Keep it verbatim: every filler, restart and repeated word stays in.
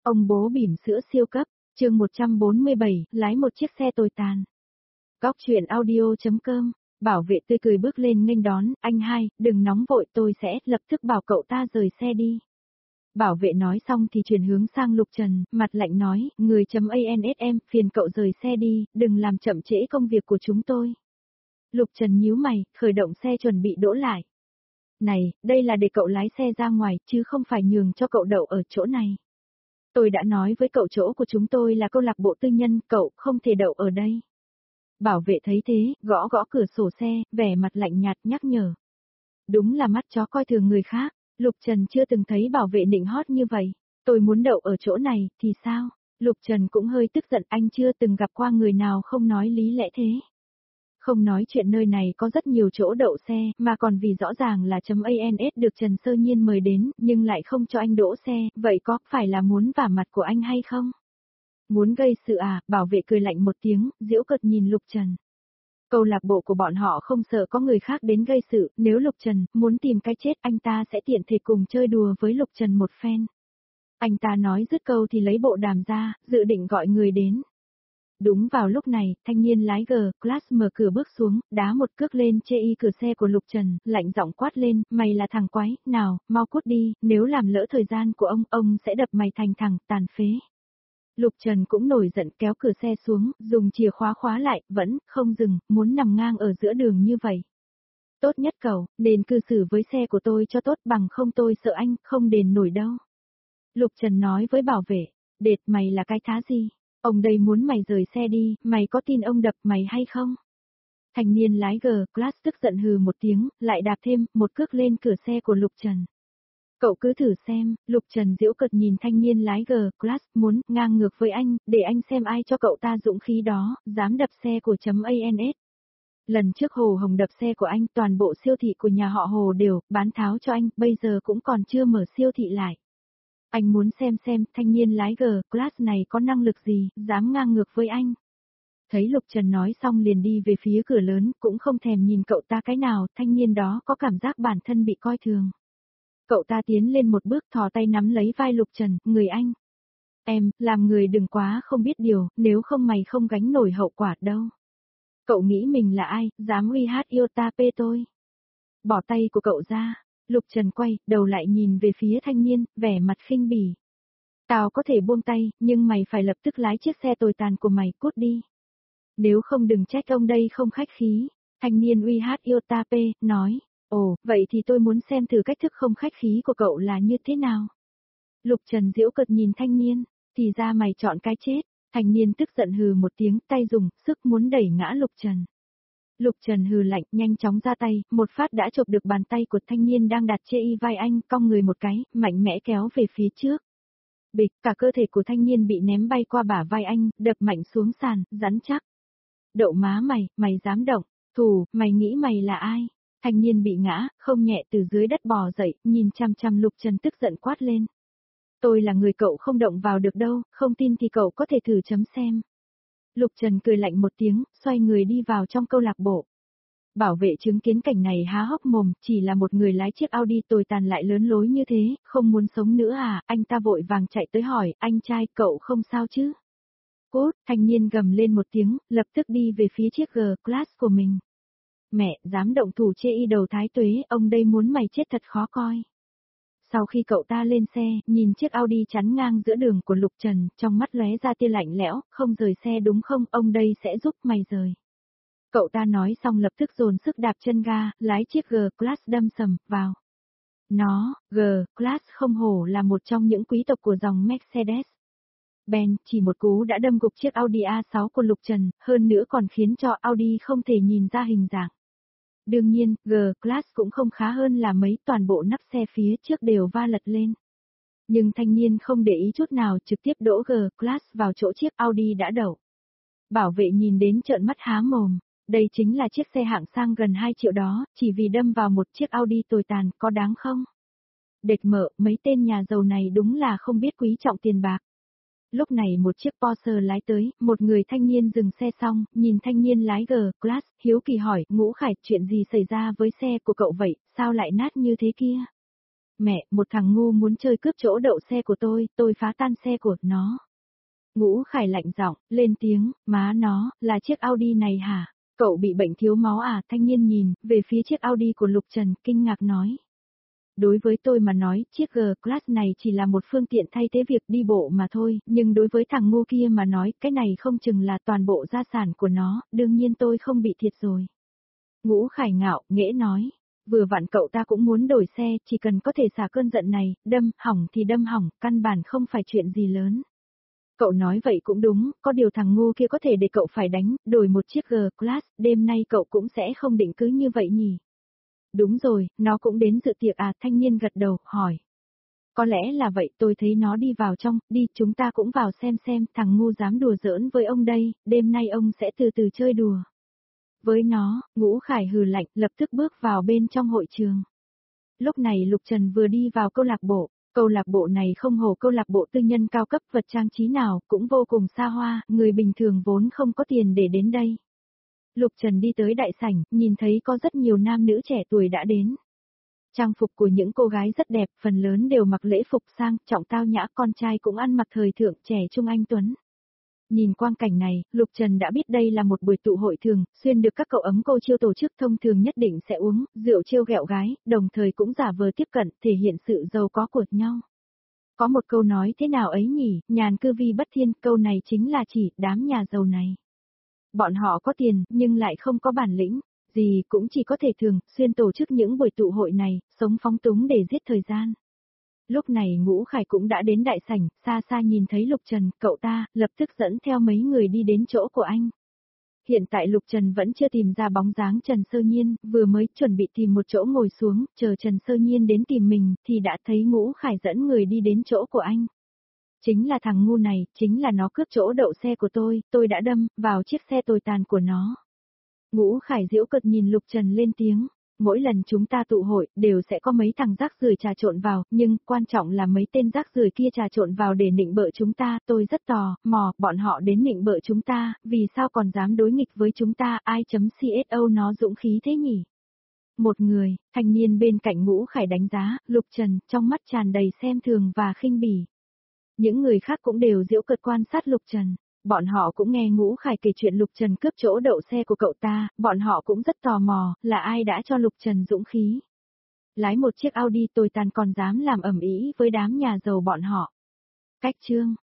Ông bố bỉm sữa siêu cấp, chương một trăm bốn mươi bảy, lái một chiếc xe tồi tàn. Góc chuyện audio.com, bảo vệ tươi cười bước lên nghênh đón, anh hai, đừng nóng vội tôi sẽ lập tức bảo cậu ta rời xe đi. Bảo vệ nói xong thì chuyển hướng sang Lục Trần, mặt lạnh nói, người chấm ansm, phiền cậu rời xe đi, đừng làm chậm trễ công việc của chúng tôi. Lục Trần nhíu mày, khởi động xe chuẩn bị đỗ lại. Này, đây là để cậu lái xe ra ngoài, chứ không phải nhường cho cậu đậu ở chỗ này. Tôi đã nói với cậu chỗ của chúng tôi là câu lạc bộ tư nhân, cậu không thể đậu ở đây. Bảo vệ thấy thế, gõ gõ cửa sổ xe, vẻ mặt lạnh nhạt nhắc nhở. Đúng là mắt chó coi thường người khác, Lục Trần chưa từng thấy bảo vệ nịnh hót như vậy. Tôi muốn đậu ở chỗ này, thì sao? Lục Trần cũng hơi tức giận, anh chưa từng gặp qua người nào không nói lý lẽ thế. Không nói chuyện nơi này có rất nhiều chỗ đậu xe, mà còn vì rõ ràng là chấm ans được Trần Sơ Nhiên mời đến, nhưng lại không cho anh đỗ xe, vậy có phải là muốn vả mặt của anh hay không? Muốn gây sự à? Bảo vệ cười lạnh một tiếng, giễu cợt nhìn Lục Trần. Câu lạc bộ của bọn họ không sợ có người khác đến gây sự, nếu Lục Trần muốn tìm cái chết anh ta sẽ tiện thể cùng chơi đùa với Lục Trần một phen. Anh ta nói dứt câu thì lấy bộ đàm ra, dự định gọi người đến. Đúng vào lúc này, thanh niên lái G-Class mở cửa bước xuống, đá một cước lên chê y cửa xe của Lục Trần, lạnh giọng quát lên, mày là thằng quái, nào, mau cút đi, nếu làm lỡ thời gian của ông, ông sẽ đập mày thành thằng tàn phế. Lục Trần cũng nổi giận kéo cửa xe xuống, dùng chìa khóa khóa lại, vẫn không dừng, muốn nằm ngang ở giữa đường như vậy. Tốt nhất cậu, nên cư xử với xe của tôi cho tốt, bằng không tôi sợ anh, không đền nổi đâu. Lục Trần nói với bảo vệ, đệt mày là cái thá gì? Ông đây muốn mày rời xe đi, mày có tin ông đập mày hay không? Thanh niên lái G-Class tức giận hừ một tiếng, lại đạp thêm một cước lên cửa xe của Lục Trần. Cậu cứ thử xem, Lục Trần giễu cợt nhìn thanh niên lái G-Class, muốn ngang ngược với anh, để anh xem ai cho cậu ta dũng khí đó, dám đập xe của chấm ans. Lần trước Hồ Hồng đập xe của anh, toàn bộ siêu thị của nhà họ Hồ đều bán tháo cho anh, bây giờ cũng còn chưa mở siêu thị lại. Anh muốn xem xem thanh niên lái G-Class này có năng lực gì, dám ngang ngược với anh. Thấy Lục Trần nói xong liền đi về phía cửa lớn, cũng không thèm nhìn cậu ta cái nào, thanh niên đó có cảm giác bản thân bị coi thường. Cậu ta tiến lên một bước thò tay nắm lấy vai Lục Trần, người anh. Em, làm người đừng quá không biết điều, nếu không mày không gánh nổi hậu quả đâu. Cậu nghĩ mình là ai, dám uy hát yêu ta pê tôi. Bỏ tay của cậu ra. Lục Trần quay, đầu lại nhìn về phía thanh niên, vẻ mặt khinh bỉ. Tao có thể buông tay, nhưng mày phải lập tức lái chiếc xe tồi tàn của mày, cút đi. Nếu không đừng trách ông đây không khách khí. Thanh niên uy hát yêu ta pê, nói, ồ, vậy thì tôi muốn xem thử cách thức không khách khí của cậu là như thế nào. Lục Trần giễu cợt nhìn thanh niên, thì ra mày chọn cái chết. Thanh niên tức giận hừ một tiếng, tay dùng, sức muốn đẩy ngã Lục Trần. Lục Trần hừ lạnh, nhanh chóng ra tay, một phát đã chộp được bàn tay của thanh niên đang đặt chê y vai anh, cong người một cái, mạnh mẽ kéo về phía trước. Bịch, cả cơ thể của thanh niên bị ném bay qua bả vai anh, đập mạnh xuống sàn, rắn chắc. Đậu má mày, mày dám động, thù, mày nghĩ mày là ai? Thanh niên bị ngã, không nhẹ từ dưới đất bò dậy, nhìn chăm chăm Lục Trần tức giận quát lên. Tôi là người cậu không động vào được đâu, không tin thì cậu có thể thử chấm xem. Lục Trần cười lạnh một tiếng, xoay người đi vào trong câu lạc bộ. Bảo vệ chứng kiến cảnh này há hốc mồm, chỉ là một người lái chiếc Audi tồi tàn lại lớn lối như thế, không muốn sống nữa à, anh ta vội vàng chạy tới hỏi, anh trai, cậu không sao chứ? Cút, thanh niên gầm lên một tiếng, lập tức đi về phía chiếc G-Class của mình. Mẹ, dám động thủ chê y đầu thái tuế, ông đây muốn mày chết thật khó coi. Sau khi cậu ta lên xe, nhìn chiếc Audi chắn ngang giữa đường của Lục Trần, trong mắt lóe ra tia lạnh lẽo, không rời xe đúng không, ông đây sẽ giúp mày rời. Cậu ta nói xong lập tức dồn sức đạp chân ga, lái chiếc G-Class đâm sầm, vào. Nó, G-Class không hổ là một trong những quý tộc của dòng Mercedes. Benz chỉ một cú đã đâm gục chiếc Audi a sáu của Lục Trần, hơn nữa còn khiến cho Audi không thể nhìn ra hình dạng. Đương nhiên, G-Class cũng không khá hơn là mấy, toàn bộ nắp xe phía trước đều va lật lên. Nhưng thanh niên không để ý chút nào, trực tiếp đỗ G-Class vào chỗ chiếc Audi đã đậu. Bảo vệ nhìn đến trợn mắt há mồm, đây chính là chiếc xe hạng sang gần hai triệu đó, chỉ vì đâm vào một chiếc Audi tồi tàn, có đáng không? Đệt mợ, mấy tên nhà giàu này đúng là không biết quý trọng tiền bạc. Lúc này một chiếc Porsche lái tới, một người thanh niên dừng xe xong, nhìn thanh niên lái G-Class, hiếu kỳ hỏi, Ngũ Khải, chuyện gì xảy ra với xe của cậu vậy, sao lại nát như thế kia? mẹ, một thằng ngu muốn chơi cướp chỗ đậu xe của tôi, tôi phá tan xe của nó. Ngũ Khải lạnh giọng, lên tiếng, má nó, là chiếc Audi này hả? Cậu bị bệnh thiếu máu à? Thanh niên nhìn về phía chiếc Audi của Lục Trần, kinh ngạc nói. Đối với tôi mà nói, chiếc G-Class này chỉ là một phương tiện thay thế việc đi bộ mà thôi, nhưng đối với thằng ngu kia mà nói, cái này không chừng là toàn bộ gia sản của nó, đương nhiên tôi không bị thiệt rồi. Ngũ Khải ngạo, nghễ nói, vừa vặn cậu ta cũng muốn đổi xe, chỉ cần có thể xả cơn giận này, đâm, hỏng thì đâm hỏng, căn bản không phải chuyện gì lớn. Cậu nói vậy cũng đúng, có điều thằng ngu kia có thể để cậu phải đánh, đổi một chiếc G-Class, đêm nay cậu cũng sẽ không định cứ như vậy nhỉ. Đúng rồi, nó cũng đến dự tiệc à? Thanh niên gật đầu, hỏi. Có lẽ là vậy, tôi thấy nó đi vào trong, đi chúng ta cũng vào xem xem, thằng ngu dám đùa giỡn với ông đây, đêm nay ông sẽ từ từ chơi đùa. Với nó, Ngũ Khải hừ lạnh, lập tức bước vào bên trong hội trường. Lúc này Lục Trần vừa đi vào câu lạc bộ, câu lạc bộ này không hổ câu lạc bộ tư nhân cao cấp, vật trang trí nào cũng vô cùng xa hoa, người bình thường vốn không có tiền để đến đây. Lục Trần đi tới đại sảnh, nhìn thấy có rất nhiều nam nữ trẻ tuổi đã đến. Trang phục của những cô gái rất đẹp, phần lớn đều mặc lễ phục sang, trọng tao nhã, con trai cũng ăn mặc thời thượng, trẻ trung anh tuấn. Nhìn quang cảnh này, Lục Trần đã biết đây là một buổi tụ hội thường, xuyên được các cậu ấm cô chiêu tổ chức, thông thường nhất định sẽ uống rượu trêu ghẹo gái, đồng thời cũng giả vờ tiếp cận, thể hiện sự giàu có của nhau. Có một câu nói thế nào ấy nhỉ, nhàn cư vi bất thiên, câu này chính là chỉ đám nhà giàu này. Bọn họ có tiền, nhưng lại không có bản lĩnh, gì cũng chỉ có thể thường, xuyên tổ chức những buổi tụ hội này, sống phóng túng để giết thời gian. Lúc này Ngũ Khải cũng đã đến đại sảnh, xa xa nhìn thấy Lục Trần, cậu ta, lập tức dẫn theo mấy người đi đến chỗ của anh. Hiện tại Lục Trần vẫn chưa tìm ra bóng dáng Trần Sơ Nhiên, vừa mới chuẩn bị tìm một chỗ ngồi xuống, chờ Trần Sơ Nhiên đến tìm mình, thì đã thấy Ngũ Khải dẫn người đi đến chỗ của anh. Chính là thằng ngu này, chính là nó cướp chỗ đậu xe của tôi, tôi đã đâm vào chiếc xe tồi tàn của nó. Ngũ Khải giễu cợt nhìn Lục Trần lên tiếng, mỗi lần chúng ta tụ hội, đều sẽ có mấy thằng rác rưởi trà trộn vào, nhưng, quan trọng là mấy tên rác rưởi kia trà trộn vào để nịnh bợ chúng ta, tôi rất tò mò, bọn họ đến nịnh bợ chúng ta, vì sao còn dám đối nghịch với chúng ta, ai.xo nó dũng khí thế nhỉ? Một người, thanh niên bên cạnh Ngũ Khải đánh giá, Lục Trần, trong mắt tràn đầy xem thường và khinh bỉ. Những người khác cũng đều giễu cợt quan sát Lục Trần. Bọn họ cũng nghe Ngũ Khải kể chuyện Lục Trần cướp chỗ đậu xe của cậu ta, bọn họ cũng rất tò mò, là ai đã cho Lục Trần dũng khí. Lái một chiếc Audi tồi tàn còn dám làm ầm ĩ với đám nhà giàu bọn họ. Cách chương